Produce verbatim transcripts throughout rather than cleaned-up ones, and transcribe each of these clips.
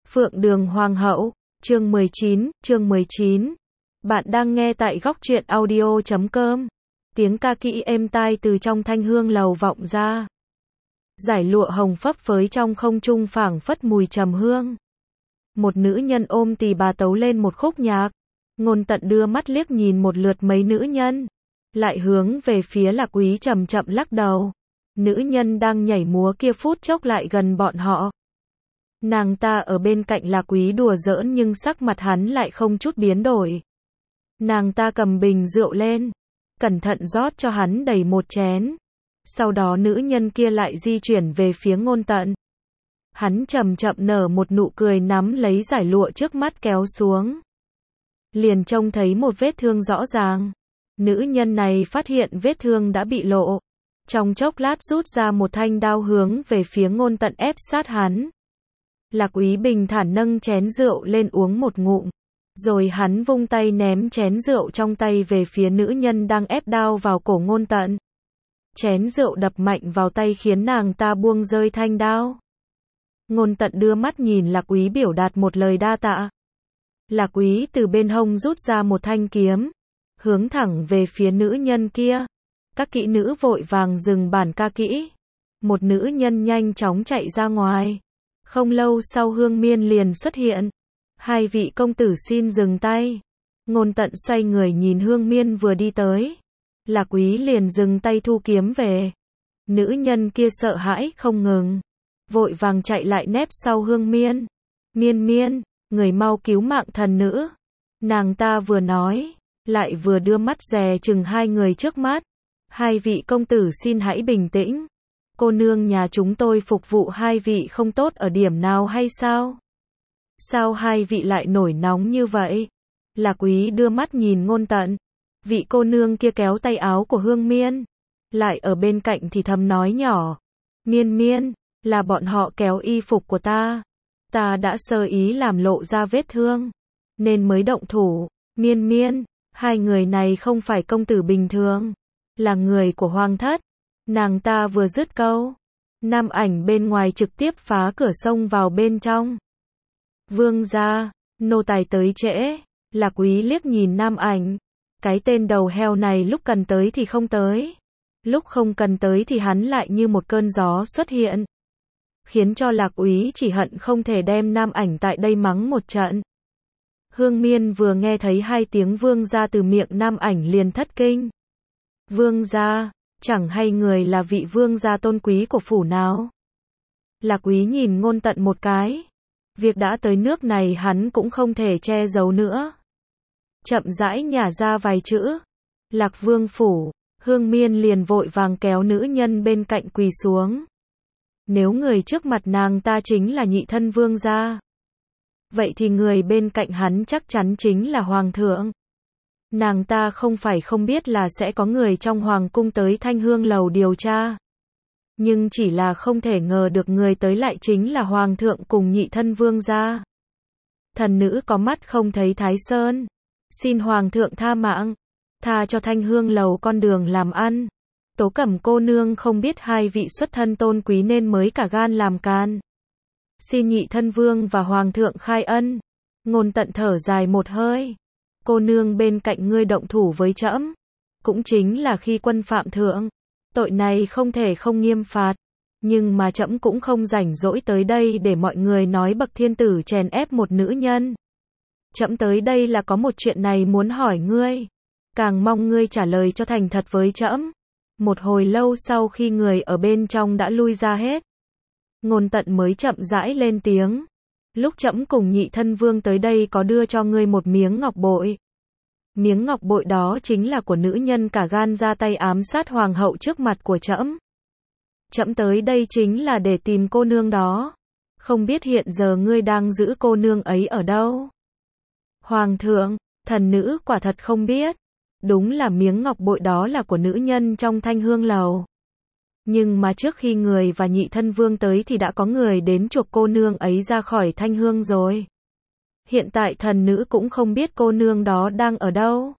Phượng Đường Hoàng hậu, chương mười chín, chương mười chín. Bạn đang nghe tại góc truyện audio chấm com. Tiếng ca kỹ êm tai từ trong thanh hương lầu vọng ra. Dải lụa hồng phấp phới trong không trung phảng phất mùi trầm hương. Một nữ nhân ôm tỳ bà tấu lên một khúc nhạc. Ngôn Tận đưa mắt liếc nhìn một lượt mấy nữ nhân, lại hướng về phía Lạc Quý chậm chậm lắc đầu. Nữ nhân đang nhảy múa kia phút chốc lại gần bọn họ. Nàng ta ở bên cạnh Lạc Quý đùa giỡn nhưng sắc mặt hắn lại không chút biến đổi. Nàng ta cầm bình rượu lên, cẩn thận rót cho hắn đầy một chén. Sau đó nữ nhân kia lại di chuyển về phía Ngôn Tận. Hắn chậm chậm nở một nụ cười, nắm lấy dải lụa trước mắt kéo xuống. Liền trông thấy một vết thương rõ ràng. Nữ nhân này phát hiện vết thương đã bị lộ. Trong chốc lát rút ra một thanh đao hướng về phía Ngôn Tận ép sát hắn. Lạc Quý bình thản nâng chén rượu lên uống một ngụm. Rồi hắn vung tay ném chén rượu trong tay về phía nữ nhân đang ép đao vào cổ Ngôn Tận. Chén rượu đập mạnh vào tay khiến nàng ta buông rơi thanh đao. Ngôn Tận đưa mắt nhìn Lạc Quý biểu đạt một lời đa tạ. Lạc Quý từ bên hông rút ra một thanh kiếm, hướng thẳng về phía nữ nhân kia. Các kỹ nữ vội vàng dừng bản ca kỹ. Một nữ nhân nhanh chóng chạy ra ngoài. Không lâu sau Hương Miên liền xuất hiện. Hai vị công tử xin dừng tay. Ngôn Tận xoay người nhìn Hương Miên vừa đi tới. Lạc Quý liền dừng tay thu kiếm về. Nữ nhân kia sợ hãi không ngừng, vội vàng chạy lại nép sau Hương Miên. Miên Miên, người mau cứu mạng thần nữ. Nàng ta vừa nói, lại vừa đưa mắt dè chừng hai người trước mắt. Hai vị công tử xin hãy bình tĩnh. Cô nương nhà chúng tôi phục vụ hai vị không tốt ở điểm nào hay sao? Sao hai vị lại nổi nóng như vậy? Lạc Quý đưa mắt nhìn Ngôn Tận. Vị cô nương kia kéo tay áo của Hương Miên, lại ở bên cạnh thì thầm nói nhỏ. Miên Miên, là bọn họ kéo y phục của ta. Ta đã sơ ý làm lộ ra vết thương, nên mới động thủ. Miên Miên, hai người này không phải công tử bình thường, là người của Hoàng thất. Nàng ta vừa dứt câu, Nam Ảnh bên ngoài trực tiếp phá cửa xông vào bên trong. Vương gia, nô tài tới trễ. Lạc Quý liếc nhìn Nam Ảnh. Cái tên đầu heo này lúc cần tới thì không tới, lúc không cần tới thì hắn lại như một cơn gió xuất hiện, khiến cho Lạc Quý chỉ hận không thể đem Nam Ảnh tại đây mắng một trận. Hương Miên vừa nghe thấy hai tiếng vương gia từ miệng Nam Ảnh liền thất kinh. Vương gia, chẳng hay người là vị vương gia tôn quý của phủ nào? Lạc Quý nhìn Ngôn Tận một cái. Việc đã tới nước này hắn cũng không thể che giấu nữa. Chậm rãi nhả ra vài chữ. Lạc Vương phủ. Hương Miên liền vội vàng kéo nữ nhân bên cạnh quỳ xuống. Nếu người trước mặt nàng ta chính là nhị thân vương gia, vậy thì người bên cạnh hắn chắc chắn chính là hoàng thượng. Nàng ta không phải không biết là sẽ có người trong hoàng cung tới Thanh Hương lầu điều tra, nhưng chỉ là không thể ngờ được người tới lại chính là hoàng thượng cùng nhị thân vương gia. Thần nữ có mắt không thấy Thái Sơn, xin hoàng thượng tha mạng, tha cho Thanh Hương lầu con đường làm ăn. Tố Cẩm cô nương không biết hai vị xuất thân tôn quý nên mới cả gan làm can. Xin nhị thân vương và hoàng thượng khai ân. Ngôn Tận thở dài một hơi. Cô nương bên cạnh ngươi động thủ với trẫm, cũng chính là khi quân phạm thượng, tội này không thể không nghiêm phạt. Nhưng mà trẫm cũng không rảnh rỗi tới đây để mọi người nói bậc thiên tử chèn ép một nữ nhân. Trẫm tới đây là có một chuyện này muốn hỏi ngươi, càng mong ngươi trả lời cho thành thật với trẫm. Một hồi lâu sau khi người ở bên trong đã lui ra hết, Ngôn Tận mới chậm rãi lên tiếng. Lúc trẫm cùng nhị thân vương tới đây có đưa cho ngươi một miếng ngọc bội. Miếng ngọc bội đó chính là của nữ nhân cả gan ra tay ám sát hoàng hậu trước mặt của trẫm. Trẫm tới đây chính là để tìm cô nương đó. Không biết hiện giờ ngươi đang giữ cô nương ấy ở đâu? Hoàng thượng, thần nữ quả thật không biết. Đúng là miếng ngọc bội đó là của nữ nhân trong Thanh Hương lầu. Nhưng mà trước khi người và nhị thân vương tới thì đã có người đến chuộc cô nương ấy ra khỏi Thanh Hương rồi. Hiện tại thần nữ cũng không biết cô nương đó đang ở đâu.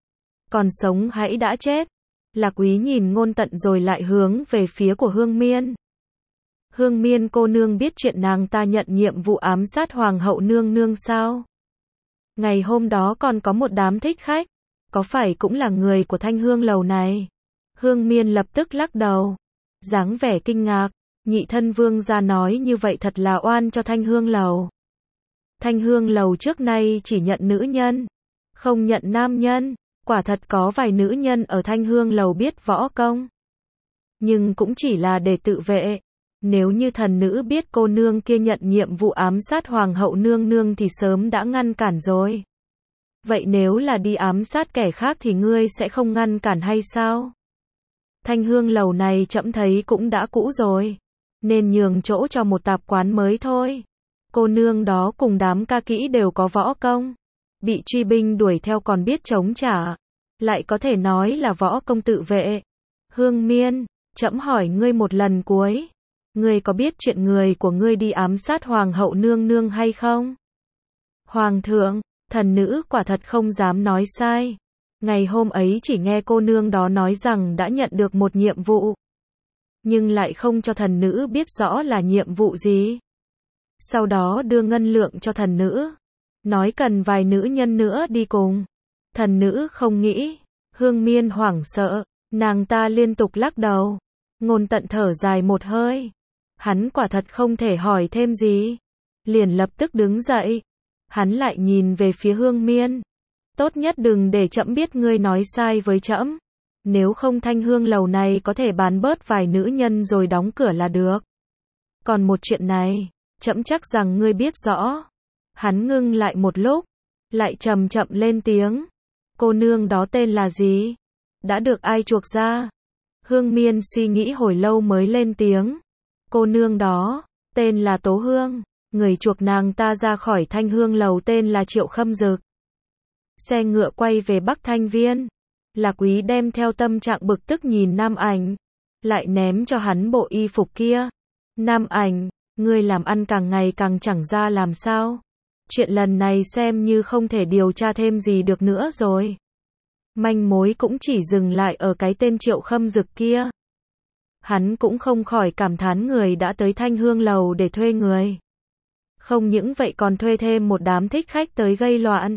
Còn sống hãy đã chết. Lạc Quý nhìn Ngôn Tận rồi lại hướng về phía của Hương Miên. Hương Miên cô nương biết chuyện nàng ta nhận nhiệm vụ ám sát Hoàng hậu nương nương sao? Ngày hôm đó còn có một đám thích khách, có phải cũng là người của Thanh Hương lầu này? Hương Miên lập tức lắc đầu, dáng vẻ kinh ngạc, nhị thân vương gia nói như vậy thật là oan cho Thanh Hương lầu. Thanh Hương lầu trước nay chỉ nhận nữ nhân, không nhận nam nhân, quả thật có vài nữ nhân ở Thanh Hương lầu biết võ công. Nhưng cũng chỉ là để tự vệ. Nếu như thần nữ biết cô nương kia nhận nhiệm vụ ám sát Hoàng hậu nương nương thì sớm đã ngăn cản rồi. Vậy nếu là đi ám sát kẻ khác thì ngươi sẽ không ngăn cản hay sao? Thanh Hương lầu này trẫm thấy cũng đã cũ rồi, nên nhường chỗ cho một tạp quán mới thôi. Cô nương đó cùng đám ca kỹ đều có võ công, bị truy binh đuổi theo còn biết chống trả, lại có thể nói là võ công tự vệ. Hương Miên, trẫm hỏi ngươi một lần cuối, ngươi có biết chuyện người của ngươi đi ám sát Hoàng hậu nương nương hay không? Hoàng thượng, thần nữ quả thật không dám nói sai. Ngày hôm ấy chỉ nghe cô nương đó nói rằng đã nhận được một nhiệm vụ, nhưng lại không cho thần nữ biết rõ là nhiệm vụ gì. Sau đó đưa ngân lượng cho thần nữ, nói cần vài nữ nhân nữa đi cùng. Thần nữ không nghĩ. Hương Miên hoảng sợ, nàng ta liên tục lắc đầu. Ngôn Tận thở dài một hơi. Hắn quả thật không thể hỏi thêm gì, liền lập tức đứng dậy. Hắn lại nhìn về phía Hương Miên. Tốt nhất đừng để trẫm biết ngươi nói sai với trẫm. Nếu không Thanh Hương lầu này có thể bán bớt vài nữ nhân rồi đóng cửa là được. Còn một chuyện này, trẫm chắc rằng ngươi biết rõ. Hắn ngưng lại một lúc, lại chậm chậm lên tiếng. Cô nương đó tên là gì? Đã được ai chuộc ra? Hương Miên suy nghĩ hồi lâu mới lên tiếng. Cô nương đó, tên là Tố Hương. Người chuộc nàng ta ra khỏi Thanh Hương lầu tên là Triệu Khâm Dực. Xe ngựa quay về Bắc Thanh Viên. Lạc Quý đem theo tâm trạng bực tức nhìn Nam Ảnh, lại ném cho hắn bộ y phục kia. Nam Ảnh, ngươi làm ăn càng ngày càng chẳng ra làm sao. Chuyện lần này xem như không thể điều tra thêm gì được nữa rồi. Manh mối cũng chỉ dừng lại ở cái tên Triệu Khâm Dực kia. Hắn cũng không khỏi cảm thán người đã tới Thanh Hương lầu để thuê người. Không những vậy còn thuê thêm một đám thích khách tới gây loạn.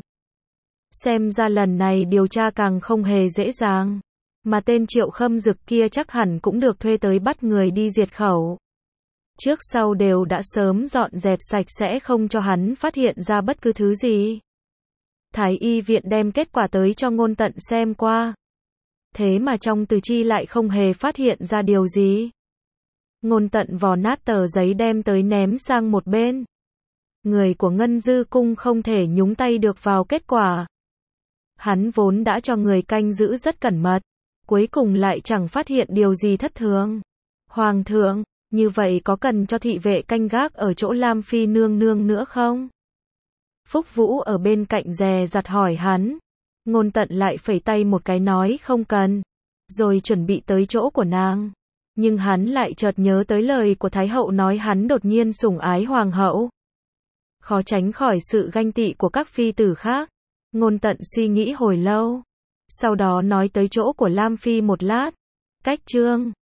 Xem ra lần này điều tra càng không hề dễ dàng. Mà tên Triệu Khâm Dực kia chắc hẳn cũng được thuê tới bắt người đi diệt khẩu. Trước sau đều đã sớm dọn dẹp sạch sẽ không cho hắn phát hiện ra bất cứ thứ gì. Thái y viện đem kết quả tới cho Ngôn Tận xem qua. Thế mà trong từ chi lại không hề phát hiện ra điều gì. Ngôn Tận vò nát tờ giấy đem tới ném sang một bên. Người của Ngân Dư Cung không thể nhúng tay được vào kết quả. Hắn vốn đã cho người canh giữ rất cẩn mật, cuối cùng lại chẳng phát hiện điều gì thất thường. Hoàng thượng, như vậy có cần cho thị vệ canh gác ở chỗ Lam Phi nương nương nữa không? Phúc Vũ ở bên cạnh dè dặt hỏi hắn. Ngôn Tận lại phẩy tay một cái nói không cần, rồi chuẩn bị tới chỗ của nàng. Nhưng hắn lại chợt nhớ tới lời của Thái hậu nói hắn đột nhiên sủng ái Hoàng hậu. Khó tránh khỏi sự ganh tị của các phi tử khác. Ngôn Tận suy nghĩ hồi lâu, sau đó nói tới chỗ của Lam Phi một lát. Cách chương